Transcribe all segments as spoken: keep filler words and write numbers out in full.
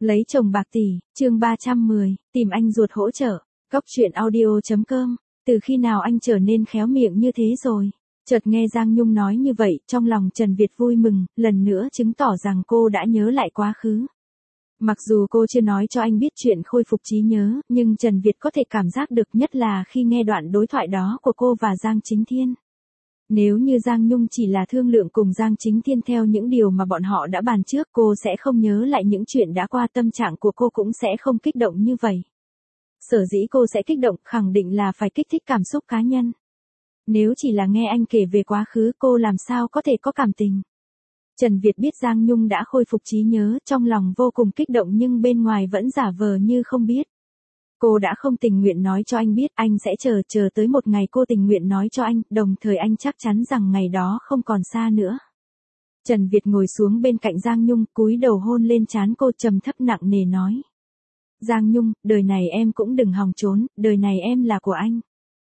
Lấy chồng bạc tỷ, chương ba trăm mười, tìm anh ruột hỗ trợ. Cóc truyện audio chấm com. Từ khi nào anh trở nên khéo miệng như thế rồi? Chợt nghe Giang Nhung nói như vậy, trong lòng Trần Việt vui mừng, lần nữa chứng tỏ rằng cô đã nhớ lại quá khứ. Mặc dù cô chưa nói cho anh biết chuyện khôi phục trí nhớ, nhưng Trần Việt có thể cảm giác được, nhất là khi nghe đoạn đối thoại đó của cô và Giang Chính Thiên. Nếu như Giang Nhung chỉ là thương lượng cùng Giang Chính Thiên theo những điều mà bọn họ đã bàn trước, cô sẽ không nhớ lại những chuyện đã qua, tâm trạng của cô cũng sẽ không kích động như vậy. Sở dĩ cô sẽ kích động, khẳng định là phải kích thích cảm xúc cá nhân. Nếu chỉ là nghe anh kể về quá khứ, cô làm sao có thể có cảm tình. Trần Việt biết Giang Nhung đã khôi phục trí nhớ, trong lòng vô cùng kích động nhưng bên ngoài vẫn giả vờ như không biết. Cô đã không tình nguyện nói cho anh biết, anh sẽ chờ, chờ tới một ngày cô tình nguyện nói cho anh, đồng thời anh chắc chắn rằng ngày đó không còn xa nữa. Trần Việt ngồi xuống bên cạnh Giang Nhung, cúi đầu hôn lên trán cô, trầm thấp nặng nề nói. Giang Nhung, đời này em cũng đừng hòng trốn, đời này em là của anh.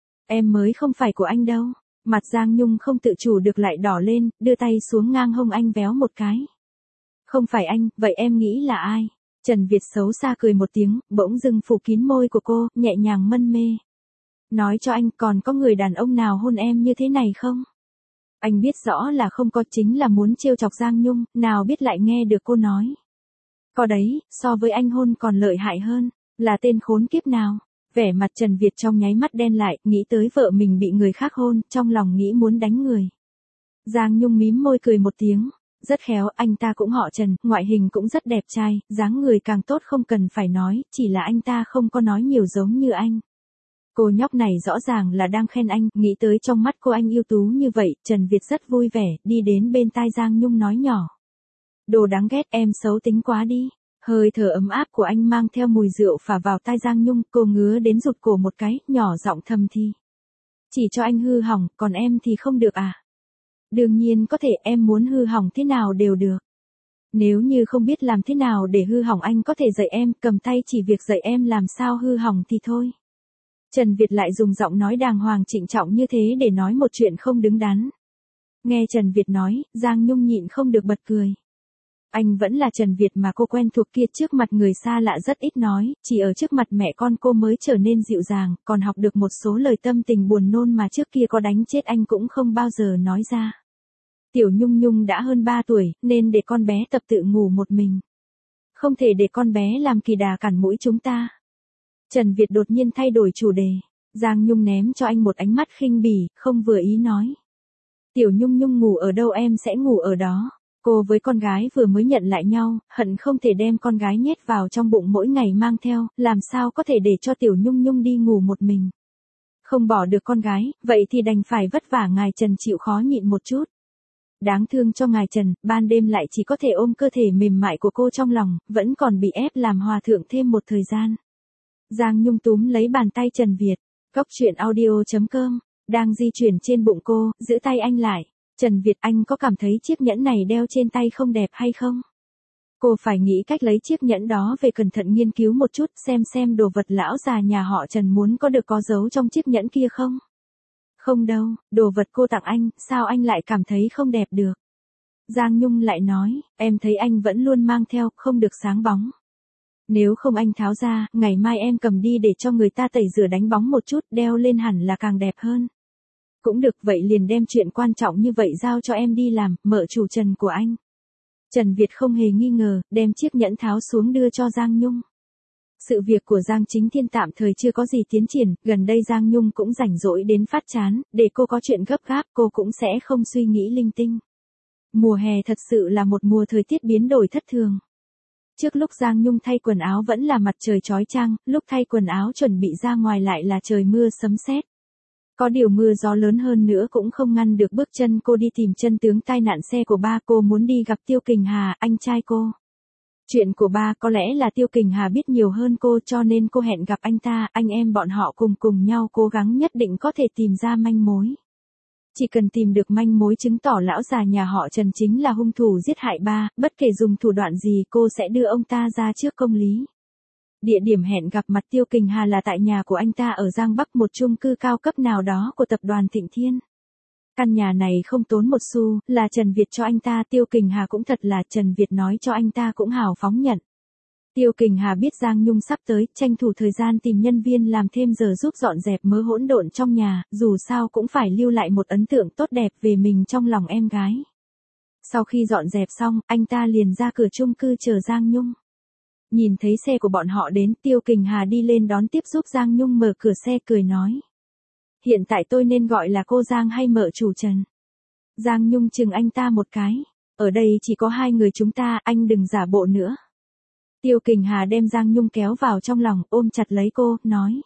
Em mới không phải của anh đâu. Mặt Giang Nhung không tự chủ được lại đỏ lên, đưa tay xuống ngang hông anh véo một cái. Không phải anh, vậy em nghĩ là ai? Trần Việt xấu xa cười một tiếng, bỗng dưng phủ kín môi của cô, nhẹ nhàng mân mê. Nói cho anh, còn có người đàn ông nào hôn em như thế này không? Anh biết rõ là không có, chính là muốn trêu chọc Giang Nhung, nào biết lại nghe được cô nói. Có đấy, so với anh hôn còn lợi hại hơn, là tên khốn kiếp nào? Vẻ mặt Trần Việt trong nháy mắt đen lại, nghĩ tới vợ mình bị người khác hôn, trong lòng nghĩ muốn đánh người. Giang Nhung mím môi cười một tiếng. Rất khéo, anh ta cũng họ Trần, ngoại hình cũng rất đẹp trai, dáng người càng tốt không cần phải nói, chỉ là anh ta không có nói nhiều giống như anh. Cô nhóc này rõ ràng là đang khen anh, nghĩ tới trong mắt cô anh ưu tú như vậy, Trần Việt rất vui vẻ, đi đến bên tai Giang Nhung nói nhỏ. Đồ đáng ghét, em xấu tính quá đi. Hơi thở ấm áp của anh mang theo mùi rượu phả vào tai Giang Nhung, cô ngứa đến rụt cổ một cái, nhỏ giọng thầm thì. Chỉ cho anh hư hỏng, còn em thì không được à? Đương nhiên có thể, em muốn hư hỏng thế nào đều được. Nếu như không biết làm thế nào để hư hỏng, anh có thể dạy em, cầm tay chỉ việc dạy em làm sao hư hỏng thì thôi. Trần Việt lại dùng giọng nói đàng hoàng trịnh trọng như thế để nói một chuyện không đứng đắn. Nghe Trần Việt nói, Giang Nhung nhịn không được bật cười. Anh vẫn là Trần Việt mà cô quen thuộc kia, trước mặt người xa lạ rất ít nói, chỉ ở trước mặt mẹ con cô mới trở nên dịu dàng, còn học được một số lời tâm tình buồn nôn mà trước kia có đánh chết anh cũng không bao giờ nói ra. Tiểu Nhung Nhung đã hơn ba tuổi, nên để con bé tập tự ngủ một mình. Không thể để con bé làm kỳ đà cản mũi chúng ta. Trần Việt đột nhiên thay đổi chủ đề. Giang Nhung ném cho anh một ánh mắt khinh bỉ, không vừa ý nói. Tiểu Nhung Nhung ngủ ở đâu em sẽ ngủ ở đó. Cô với con gái vừa mới nhận lại nhau, hận không thể đem con gái nhét vào trong bụng mỗi ngày mang theo, làm sao có thể để cho Tiểu Nhung Nhung đi ngủ một mình. Không bỏ được con gái, vậy thì đành phải vất vả ngài Trần chịu khó nhịn một chút. Đáng thương cho ngài Trần, ban đêm lại chỉ có thể ôm cơ thể mềm mại của cô trong lòng, vẫn còn bị ép làm hòa thượng thêm một thời gian. Giang Nhung túm lấy bàn tay Trần Việt, cóc truyện audio chấm com, đang di chuyển trên bụng cô, giữ tay anh lại. Trần Việt, anh có cảm thấy chiếc nhẫn này đeo trên tay không đẹp hay không? Cô phải nghĩ cách lấy chiếc nhẫn đó về, cẩn thận nghiên cứu một chút, xem xem đồ vật lão già nhà họ Trần muốn có được có giấu trong chiếc nhẫn kia không? Không đâu, đồ vật cô tặng anh, sao anh lại cảm thấy không đẹp được? Giang Nhung lại nói, em thấy anh vẫn luôn mang theo, không được sáng bóng. Nếu không anh tháo ra, ngày mai em cầm đi để cho người ta tẩy rửa đánh bóng một chút, đeo lên hẳn là càng đẹp hơn. Cũng được, vậy liền đem chuyện quan trọng như vậy giao cho em đi làm, mợ chủ Trần của anh. Trần Việt không hề nghi ngờ, đem chiếc nhẫn tháo xuống đưa cho Giang Nhung. Sự việc của Giang Chính Thiên tạm thời chưa có gì tiến triển, gần đây Giang Nhung cũng rảnh rỗi đến phát chán, để cô có chuyện gấp gáp cô cũng sẽ không suy nghĩ linh tinh. Mùa hè thật sự là một mùa thời tiết biến đổi thất thường. Trước lúc Giang Nhung thay quần áo vẫn là mặt trời chói chang, lúc thay quần áo chuẩn bị ra ngoài lại là trời mưa sấm sét. Có điều mưa gió lớn hơn nữa cũng không ngăn được bước chân cô đi tìm chân tướng tai nạn xe của ba cô, muốn đi gặp Tiêu Kình Hà, anh trai cô. Chuyện của ba có lẽ là Tiêu Kình Hà biết nhiều hơn cô, cho nên cô hẹn gặp anh ta, anh em bọn họ cùng cùng nhau cố gắng nhất định có thể tìm ra manh mối. Chỉ cần tìm được manh mối chứng tỏ lão già nhà họ Trần chính là hung thủ giết hại ba, bất kể dùng thủ đoạn gì cô sẽ đưa ông ta ra trước công lý. Địa điểm hẹn gặp mặt Tiêu Kình Hà là tại nhà của anh ta ở Giang Bắc, một chung cư cao cấp nào đó của tập đoàn Thịnh Thiên. Căn nhà này không tốn một xu, là Trần Việt cho anh ta, Tiêu Kình Hà cũng thật là, Trần Việt nói cho anh ta cũng hào phóng nhận. Tiêu Kình Hà biết Giang Nhung sắp tới, tranh thủ thời gian tìm nhân viên làm thêm giờ giúp dọn dẹp mớ hỗn độn trong nhà, dù sao cũng phải lưu lại một ấn tượng tốt đẹp về mình trong lòng em gái. Sau khi dọn dẹp xong, anh ta liền ra cửa chung cư chờ Giang Nhung. Nhìn thấy xe của bọn họ đến, Tiêu Kình Hà đi lên đón tiếp giúp Giang Nhung mở cửa xe cười nói. Hiện tại tôi nên gọi là cô Giang hay mợ chủ Trần? Giang Nhung chừng anh ta một cái. Ở đây chỉ có hai người chúng ta, anh đừng giả bộ nữa. Tiêu Kình Hà đem Giang Nhung kéo vào trong lòng, ôm chặt lấy cô, nói.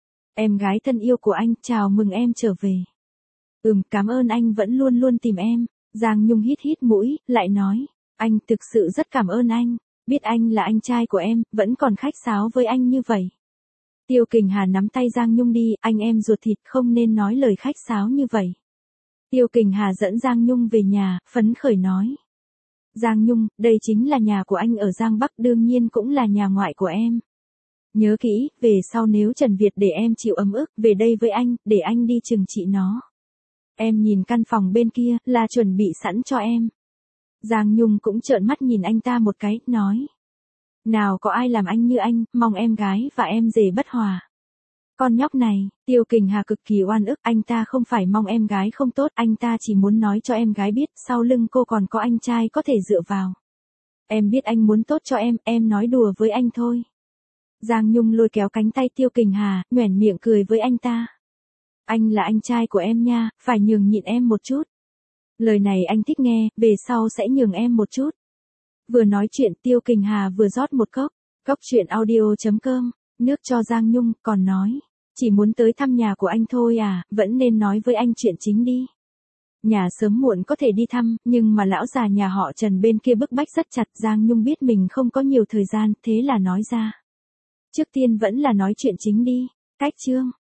Em gái thân yêu của anh, chào mừng em trở về. Ừm, cảm ơn anh vẫn luôn luôn tìm em. Giang Nhung hít hít mũi, lại nói. Anh thực sự rất cảm ơn anh. Biết anh là anh trai của em, vẫn còn khách sáo với anh như vậy. Tiêu Kình Hà nắm tay Giang Nhung đi, anh em ruột thịt không nên nói lời khách sáo như vậy. Tiêu Kình Hà dẫn Giang Nhung về nhà, phấn khởi nói. Giang Nhung, đây chính là nhà của anh ở Giang Bắc, đương nhiên cũng là nhà ngoại của em. Nhớ kỹ, về sau nếu Trần Việt để em chịu ấm ức, về đây với anh, để anh đi trừng trị nó. Em nhìn căn phòng bên kia, là chuẩn bị sẵn cho em. Giang Nhung cũng trợn mắt nhìn anh ta một cái, nói. Nào có ai làm anh như anh, mong em gái và em rể bất hòa. Con nhóc này, Tiêu Kình Hà cực kỳ oan ức, anh ta không phải mong em gái không tốt, anh ta chỉ muốn nói cho em gái biết, sau lưng cô còn có anh trai có thể dựa vào. Em biết anh muốn tốt cho em, em nói đùa với anh thôi. Giang Nhung lôi kéo cánh tay Tiêu Kình Hà, nhoẻn miệng cười với anh ta. Anh là anh trai của em nha, phải nhường nhịn em một chút. Lời này anh thích nghe, về sau sẽ nhường em một chút. Vừa nói chuyện Tiêu Kình Hà vừa rót một cốc, cốc truyện audio chấm com, nước cho Giang Nhung, còn nói. Chỉ muốn tới thăm nhà của anh thôi à, vẫn nên nói với anh chuyện chính đi. Nhà sớm muộn có thể đi thăm, nhưng mà lão già nhà họ Trần bên kia bức bách rất chặt. Giang Nhung biết mình không có nhiều thời gian, thế là nói ra. Trước tiên vẫn là nói chuyện chính đi. Cách chương.